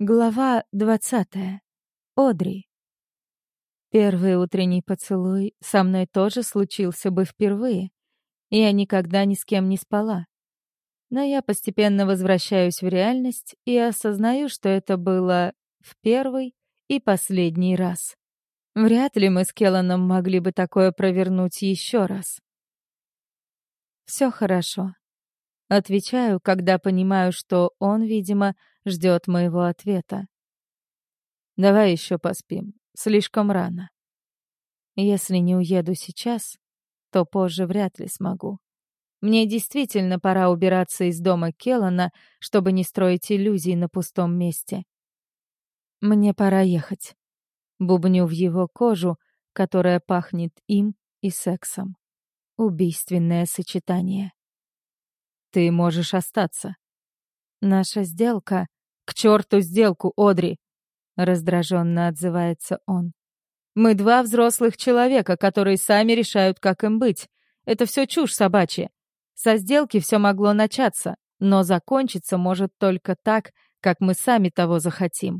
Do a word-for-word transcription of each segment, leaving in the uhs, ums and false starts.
Глава двадцатая. Одри. Первый утренний поцелуй со мной тоже случился бы впервые. Я никогда ни с кем не спала. Но я постепенно возвращаюсь в реальность и осознаю, что это было в первый и последний раз. Вряд ли мы с Келланом могли бы такое провернуть еще раз. Все хорошо. Отвечаю, когда понимаю, что он, видимо, ждет моего ответа. Давай еще поспим. Слишком рано. Если не уеду сейчас, то позже вряд ли смогу. Мне действительно пора убираться из дома Келлана, чтобы не строить иллюзий на пустом месте. Мне пора ехать. Бубню в его кожу, которая пахнет им и сексом. Убийственное сочетание. Ты можешь остаться. Наша сделка... К черту сделку, Одри! Раздраженно отзывается он. Мы два взрослых человека, которые сами решают, как им быть. Это все чушь собачья. Со сделки все могло начаться, но закончиться может только так, как мы сами того захотим.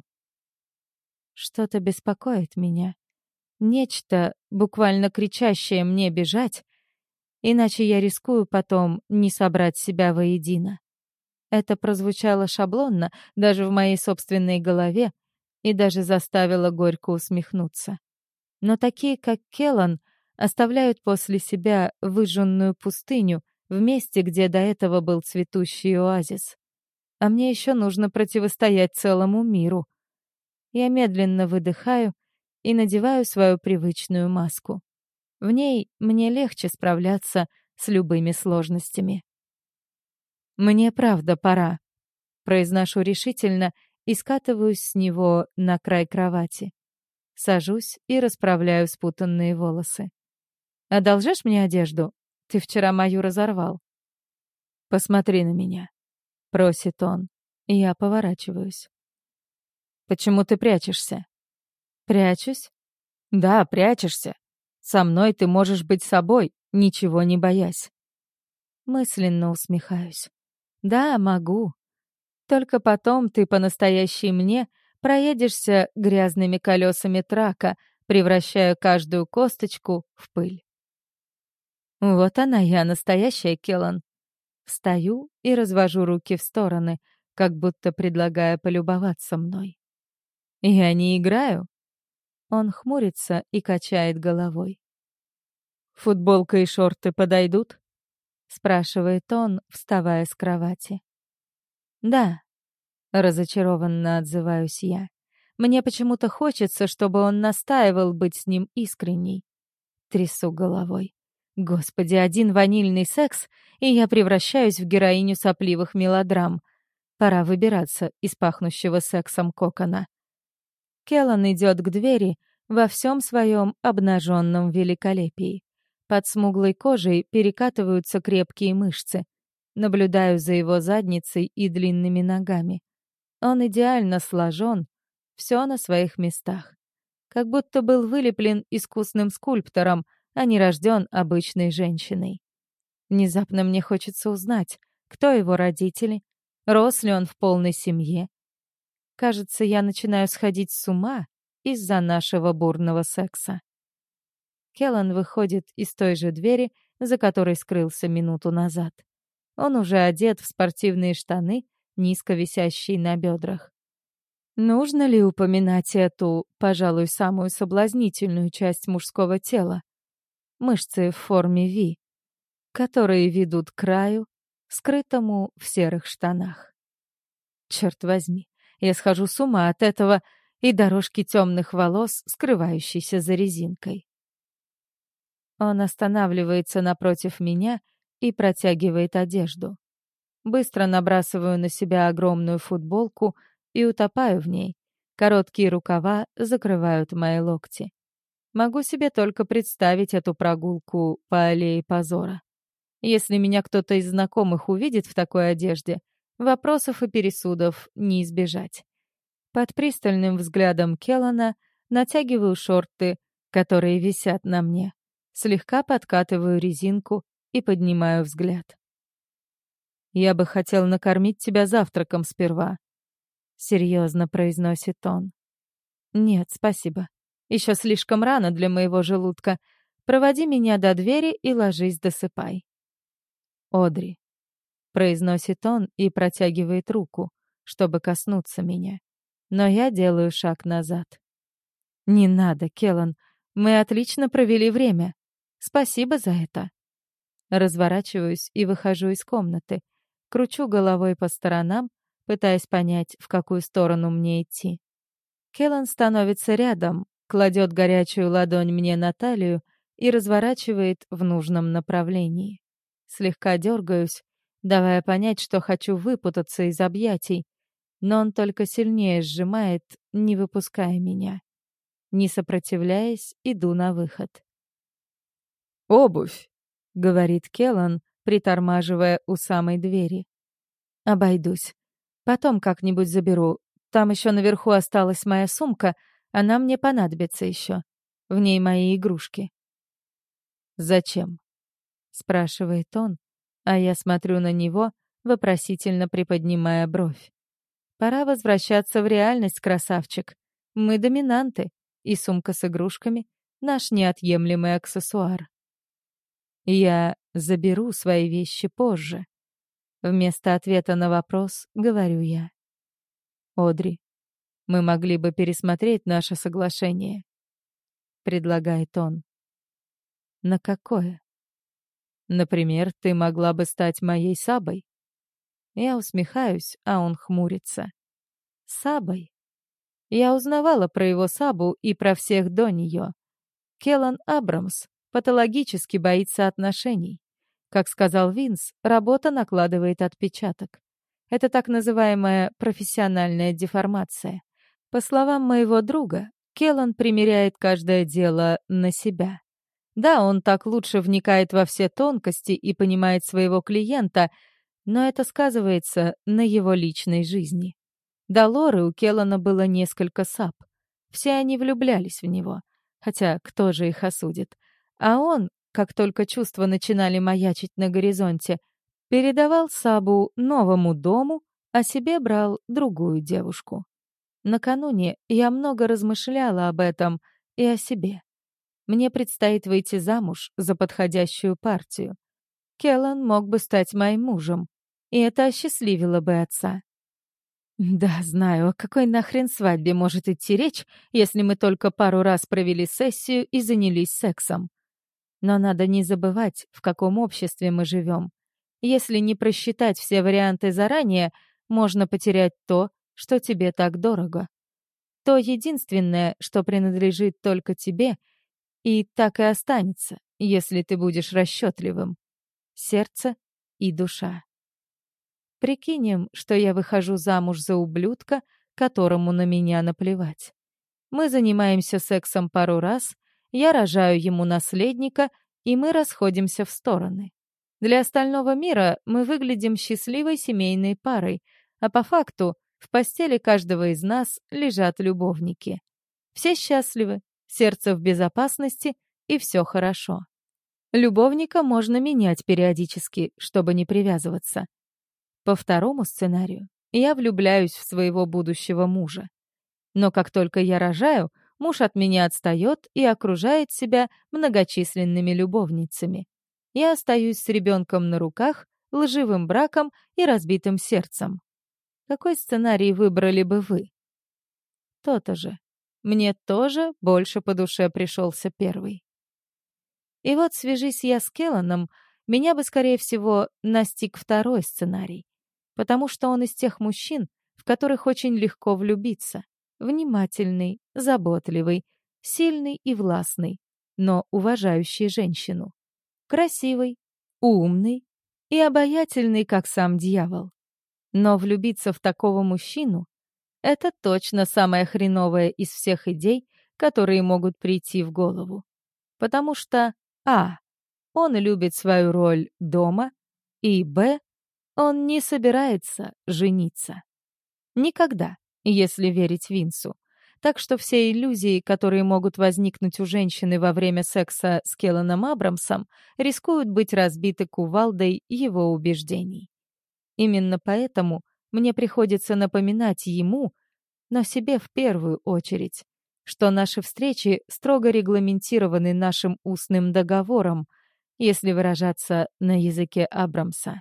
Что-то беспокоит меня. Нечто, буквально кричащее мне бежать, иначе я рискую потом не собрать себя воедино. Это прозвучало шаблонно даже в моей собственной голове и даже заставило горько усмехнуться. Но такие, как Келлан, оставляют после себя выжженную пустыню в месте, где до этого был цветущий оазис. А мне еще нужно противостоять целому миру. Я медленно выдыхаю и надеваю свою привычную маску. В ней мне легче справляться с любыми сложностями. «Мне правда пора», — произношу решительно и скатываюсь с него на край кровати. Сажусь и расправляю спутанные волосы. «Одолжишь мне одежду? Ты вчера мою разорвал». «Посмотри на меня», — просит он. Я поворачиваюсь. «Почему ты прячешься?» «Прячусь?» «Да, прячешься. Со мной ты можешь быть собой, ничего не боясь». Мысленно усмехаюсь. «Да, могу. Только потом ты по-настоящей мне проедешься грязными колесами трака, превращая каждую косточку в пыль». Вот она я, настоящая Келлан. Встаю и развожу руки в стороны, как будто предлагая полюбоваться мной. Я не играю. Он хмурится и качает головой. «Футболка и шорты подойдут?» — спрашивает он, вставая с кровати. «Да», — разочарованно отзываюсь я. Мне почему-то хочется, чтобы он настаивал быть с ним искренней. Трясу головой. Господи, один ванильный секс, и я превращаюсь в героиню сопливых мелодрам. Пора выбираться из пахнущего сексом кокона. Келлан идет к двери во всем своем обнаженном великолепии. Под смуглой кожей перекатываются крепкие мышцы. Наблюдаю за его задницей и длинными ногами. Он идеально сложен, все на своих местах. Как будто был вылеплен искусным скульптором, а не рожден обычной женщиной. Внезапно мне хочется узнать, кто его родители, рос ли он в полной семье. Кажется, я начинаю сходить с ума из-за нашего бурного секса. Келлан выходит из той же двери, за которой скрылся минуту назад. Он уже одет в спортивные штаны, низко висящие на бедрах. Нужно ли упоминать эту, пожалуй, самую соблазнительную часть мужского тела? Мышцы в форме V, которые ведут к краю, скрытому в серых штанах. Черт возьми, я схожу с ума от этого и дорожки темных волос, скрывающейся за резинкой. Он останавливается напротив меня и протягивает одежду. Быстро набрасываю на себя огромную футболку и утопаю в ней. Короткие рукава закрывают мои локти. Могу себе только представить эту прогулку по аллее позора. Если меня кто-то из знакомых увидит в такой одежде, вопросов и пересудов не избежать. Под пристальным взглядом Келлана натягиваю шорты, которые висят на мне. Слегка подкатываю резинку и поднимаю взгляд. «Я бы хотел накормить тебя завтраком сперва». серьезно произносит он. Нет, спасибо. Еще слишком рано для моего желудка. Проводи меня до двери и ложись досыпай. Одри, произносит он и протягивает руку, чтобы коснуться меня. Но я делаю шаг назад. Не надо, Келлан. Мы отлично провели время. Спасибо за это. Разворачиваюсь и выхожу из комнаты. Кручу головой по сторонам, пытаясь понять, в какую сторону мне идти. Келлан становится рядом, кладет горячую ладонь мне на талию и разворачивает в нужном направлении. Слегка дергаюсь, давая понять, что хочу выпутаться из объятий, но он только сильнее сжимает, не выпуская меня. Не сопротивляясь, иду на выход. «Обувь!» — говорит Келлан, притормаживая у самой двери. «Обойдусь. Потом как-нибудь заберу. Там еще наверху осталась моя сумка, она мне понадобится еще. В ней мои игрушки». «Зачем?» — спрашивает он, а я смотрю на него, вопросительно приподнимая бровь. «Пора возвращаться в реальность, красавчик. Мы доминанты, и сумка с игрушками — наш неотъемлемый аксессуар». «Я заберу свои вещи позже». Вместо ответа на вопрос говорю я. «Одри, мы могли бы пересмотреть наше соглашение», — предлагает он. «На какое?» «Например, ты могла бы стать моей Сабой». Я усмехаюсь, а он хмурится. «Сабой?» Я узнавала про его Сабу и про всех до нее. Келлан Абрамс патологически боится отношений. Как сказал Винс, работа накладывает отпечаток. Это так называемая профессиональная деформация. По словам моего друга, Келлан примеряет каждое дело на себя. Да, он так лучше вникает во все тонкости и понимает своего клиента, но это сказывается на его личной жизни. До Лоры у Келлана было несколько саб. Все они влюблялись в него. Хотя кто же их осудит? А он, как только чувства начинали маячить на горизонте, передавал сабу новому дому, а себе брал другую девушку. Накануне я много размышляла об этом и о себе. Мне предстоит выйти замуж за подходящую партию. Келлан мог бы стать моим мужем, и это осчастливило бы отца. Да, знаю, о какой нахрен свадьбе может идти речь, если мы только пару раз провели сессию и занялись сексом. Но надо не забывать, в каком обществе мы живем. Если не просчитать все варианты заранее, можно потерять то, что тебе так дорого. То единственное, что принадлежит только тебе, и так и останется, если ты будешь расчетливым. Сердце и душа. Прикинем, что я выхожу замуж за ублюдка, которому на меня наплевать. Мы занимаемся сексом пару раз, я рожаю ему наследника, и мы расходимся в стороны. Для остального мира мы выглядим счастливой семейной парой, а по факту в постели каждого из нас лежат любовники. Все счастливы, сердце в безопасности, и все хорошо. Любовника можно менять периодически, чтобы не привязываться. По второму сценарию я влюбляюсь в своего будущего мужа. Но как только я рожаю, муж от меня отстает и окружает себя многочисленными любовницами. Я остаюсь с ребенком на руках, лживым браком и разбитым сердцем. Какой сценарий выбрали бы вы? То-то же. Мне тоже больше по душе пришелся первый. И вот, свяжись я с Келланом, меня бы, скорее всего, настиг второй сценарий. Потому что он из тех мужчин, в которых очень легко влюбиться. Внимательный, заботливый, сильный и властный, но уважающий женщину. Красивый, умный и обаятельный, как сам дьявол. Но влюбиться в такого мужчину — это точно самая хреновая из всех идей, которые могут прийти в голову. Потому что а. Он любит свою роль дома, и б. Он не собирается жениться. Никогда, если верить Винсу. Так что все иллюзии, которые могут возникнуть у женщины во время секса с Келланом Абрамсом, рискуют быть разбиты кувалдой его убеждений. Именно поэтому мне приходится напоминать ему, но себе в первую очередь, что наши встречи строго регламентированы нашим устным договором, если выражаться на языке Абрамса.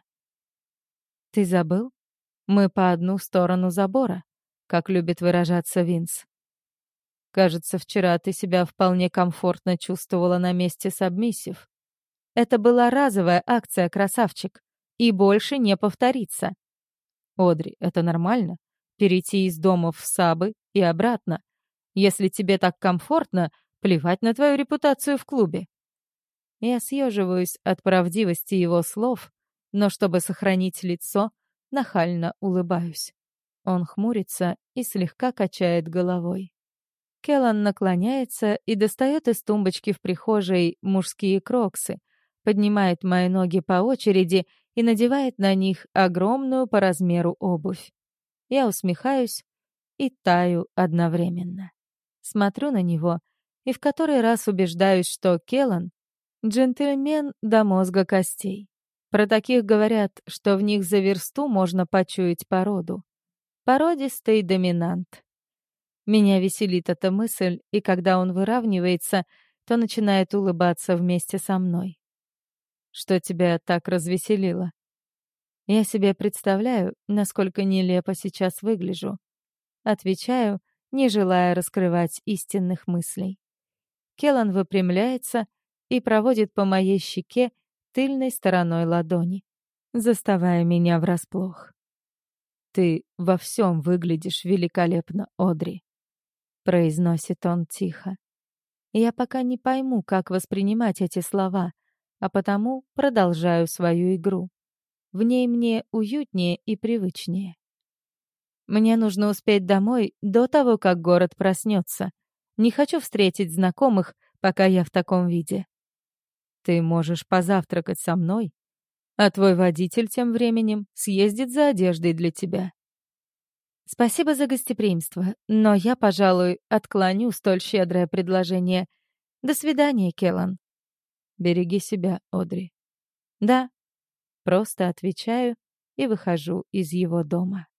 «Ты забыл? Мы по одну сторону забора», как любит выражаться Винс. «Кажется, вчера ты себя вполне комфортно чувствовала на месте сабмиссив. Это была разовая акция, красавчик, и больше не повторится. Одри, это нормально? Перейти из дома в сабы и обратно. Если тебе так комфортно, плевать на твою репутацию в клубе». Я съеживаюсь от правдивости его слов, но чтобы сохранить лицо, нахально улыбаюсь. Он хмурится и слегка качает головой. Келлан наклоняется и достает из тумбочки в прихожей мужские кроксы, поднимает мои ноги по очереди и надевает на них огромную по размеру обувь. Я усмехаюсь и таю одновременно. Смотрю на него и в который раз убеждаюсь, что Келлан — джентльмен до мозга костей. Про таких говорят, что в них за версту можно почуять породу. Породистый доминант. Меня веселит эта мысль, и когда он выравнивается, то начинает улыбаться вместе со мной. Что тебя так развеселило? Я себе представляю, насколько нелепо сейчас выгляжу. Отвечаю, не желая раскрывать истинных мыслей. Келлан выпрямляется и проводит по моей щеке тыльной стороной ладони, заставая меня врасплох. «Ты во всем выглядишь великолепно, Одри», — произносит он тихо. Я пока не пойму, как воспринимать эти слова, а потому продолжаю свою игру. В ней мне уютнее и привычнее. Мне нужно успеть домой до того, как город проснется. Не хочу встретить знакомых, пока я в таком виде. Ты можешь позавтракать со мной, а твой водитель тем временем съездит за одеждой для тебя. Спасибо за гостеприимство, но я, пожалуй, отклоню столь щедрое предложение. До свидания, Келлан. Береги себя, Одри. Да, просто отвечаю и выхожу из его дома.